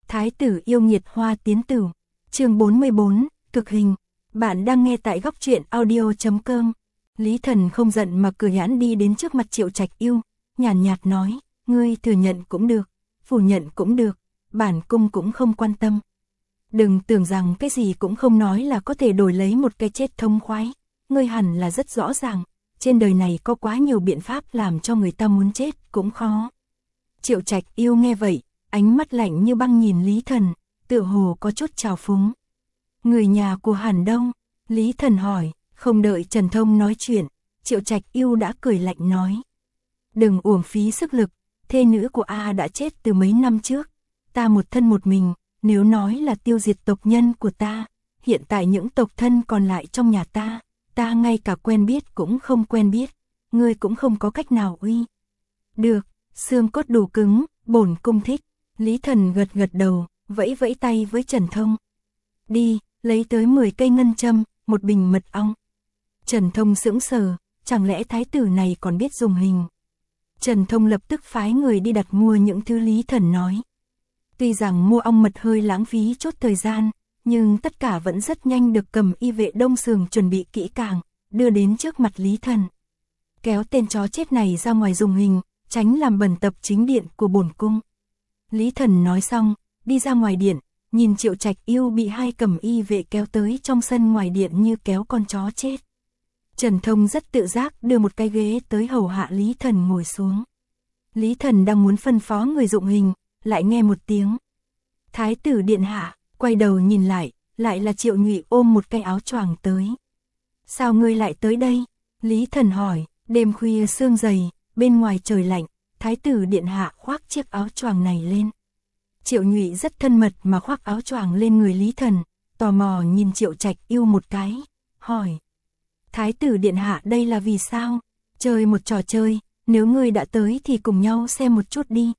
Thái tử yêu nghiệt hoa tiến tử. Chương 44, cực hình. Bạn đang nghe tại góc truyện audio.com. Lý Thần không giận mà cười nhãn đi đến trước mặt Triệu Trạch Yêu, nhàn nhạt nói, ngươi thừa nhận cũng được, phủ nhận cũng được, bản cung cũng không quan tâm. Đừng tưởng rằng cái gì cũng không nói là có thể đổi lấy một cái chết thông khoái, ngươi hẳn là rất rõ ràng, trên đời này có quá nhiều biện pháp làm cho người ta muốn chết cũng khó. Triệu Trạch Yêu nghe vậy, ánh mắt lạnh như băng nhìn Lý Thần, tựa hồ có chút trào phúng. Người nhà của Hàn Đông? Lý Thần hỏi, không đợi Trần Thông nói chuyện, Triệu Trạch Yêu đã cười lạnh nói. Đừng uổng phí sức lực, thê nữ của A đã chết từ mấy năm trước, ta một thân một mình, nếu nói là tiêu diệt tộc nhân của ta, hiện tại những tộc thân còn lại trong nhà ta ngay cả quen biết cũng không quen biết, ngươi cũng không có cách nào uy. Được, xương cốt đủ cứng, bổn cung thích. Lý Thần gật gật đầu, vẫy vẫy tay với Trần Thông. Đi, lấy tới 10 cây ngân châm, một bình mật ong. Trần Thông sững sờ, chẳng lẽ thái tử này còn biết dùng hình. Trần Thông lập tức phái người đi đặt mua những thứ Lý Thần nói. Tuy rằng mua ong mật hơi lãng phí chút thời gian, nhưng tất cả vẫn rất nhanh được cầm y vệ Đông Sường chuẩn bị kỹ càng, đưa đến trước mặt Lý Thần. Kéo tên chó chết này ra ngoài dùng hình, tránh làm bẩn tập chính điện của bổn cung. Lý Thần nói xong, đi ra ngoài điện, nhìn Triệu Trạch Yêu bị hai cầm y vệ kéo tới trong sân ngoài điện như kéo con chó chết. Trần Thông rất tự giác đưa một cái ghế tới hầu hạ Lý Thần ngồi xuống. Lý Thần đang muốn phân phó người dụng hình, lại nghe một tiếng. Thái tử điện hạ, quay đầu nhìn lại là Triệu Nhụy ôm một cái áo choàng tới. Sao ngươi lại tới đây? Lý Thần hỏi, đêm khuya sương dày, bên ngoài trời lạnh, thái tử điện hạ khoác chiếc áo choàng này lên. Triệu Nhụy rất thân mật mà khoác áo choàng lên người Lý Thần, tò mò nhìn Triệu Trạch Yêu một cái, hỏi. Thái tử điện hạ đây là vì sao? Chơi một trò chơi, nếu ngươi đã tới thì cùng nhau xem một chút đi.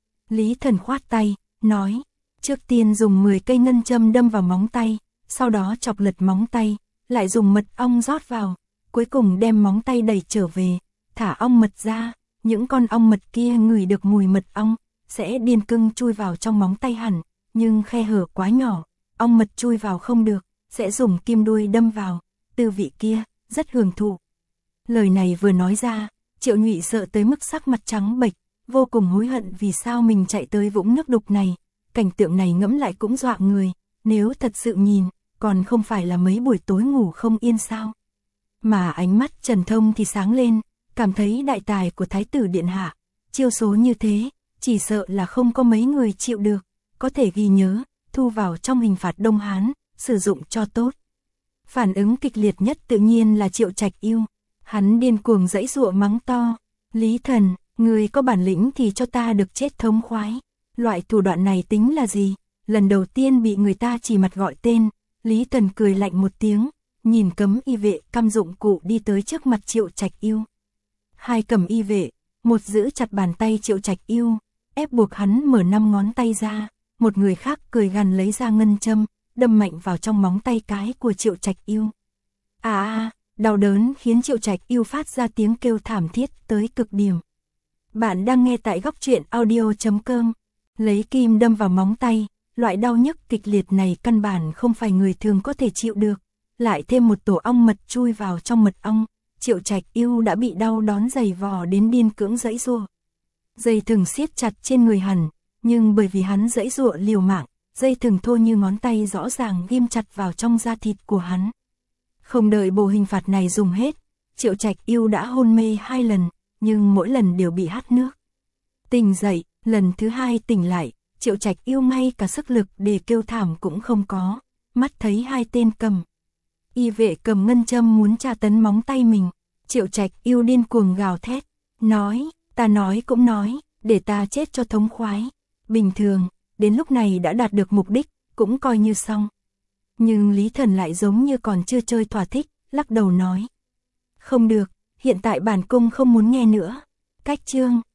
Lý Thần khoát tay, nói, trước tiên dùng 10 cây ngân châm đâm vào móng tay, sau đó chọc lật móng tay, lại dùng mật ong rót vào, cuối cùng đem móng tay đẩy trở về, thả ong mật ra, những con ong mật kia ngửi được mùi mật ong, sẽ điên cưng chui vào trong móng tay hẳn, nhưng khe hở quá nhỏ, ong mật chui vào không được, sẽ dùng kim đuôi đâm vào, tư vị kia, rất hưởng thụ. Lời này vừa nói ra, Triệu Nhụy sợ tới mức sắc mặt trắng bệch, vô cùng hối hận vì sao mình chạy tới vũng nước đục này, cảnh tượng này ngẫm lại cũng dọa người, nếu thật sự nhìn, còn không phải là mấy buổi tối ngủ không yên sao. Mà ánh mắt Trần Thông thì sáng lên, cảm thấy đại tài của thái tử điện hạ, chiêu số như thế, chỉ sợ là không có mấy người chịu được, có thể ghi nhớ, thu vào trong hình phạt Đông Hán, sử dụng cho tốt. Phản ứng kịch liệt nhất tự nhiên là Triệu Trạch Yêu, hắn điên cuồng giãy giụa mắng to, Lý Thần, người có bản lĩnh thì cho ta được chết thống khoái, loại thủ đoạn này tính là gì, lần đầu tiên bị người ta chỉ mặt gọi tên, Lý Thần cười lạnh một tiếng, nhìn cấm y vệ căm dụng cụ đi tới trước mặt Triệu Trạch Yêu. Hai cầm y vệ, một giữ chặt bàn tay Triệu Trạch Yêu, ép buộc hắn mở 5 ngón tay ra, một người khác cười gằn lấy ra ngân châm, đâm mạnh vào trong móng tay cái của Triệu Trạch Yêu. Đau đớn khiến Triệu Trạch Yêu phát ra tiếng kêu thảm thiết tới cực điểm. Bạn đang nghe tại góc truyện audio.com. Lấy kim đâm vào móng tay, loại đau nhức kịch liệt này căn bản không phải người thường có thể chịu được, lại thêm một tổ ong mật chui vào trong mật ong, Triệu Trạch Yêu đã bị đau đón giày vò đến điên cưỡng giãy giụa. Dây thừng siết chặt trên người hắn, nhưng bởi vì hắn giãy giụa liều mạng, dây thừng thô như ngón tay rõ ràng ghim chặt vào trong da thịt của hắn. Không đợi bộ hình phạt này dùng hết, Triệu Trạch Yêu đã hôn mê 2 lần, nhưng mỗi lần đều bị hắt nước. Tỉnh dậy, lần thứ 2 tỉnh lại, Triệu Trạch Yêu ngay cả sức lực để kêu thảm cũng không có, mắt thấy hai tên cầm y vệ cầm ngân châm muốn tra tấn móng tay mình, Triệu Trạch Yêu điên cuồng gào thét, nói, ta nói cũng nói, để ta chết cho thống khoái. Bình thường, đến lúc này đã đạt được mục đích, cũng coi như xong. Nhưng Lý Thần lại giống như còn chưa chơi thỏa thích, lắc đầu nói. Không được, hiện tại bản cung không muốn nghe nữa. Cách chương.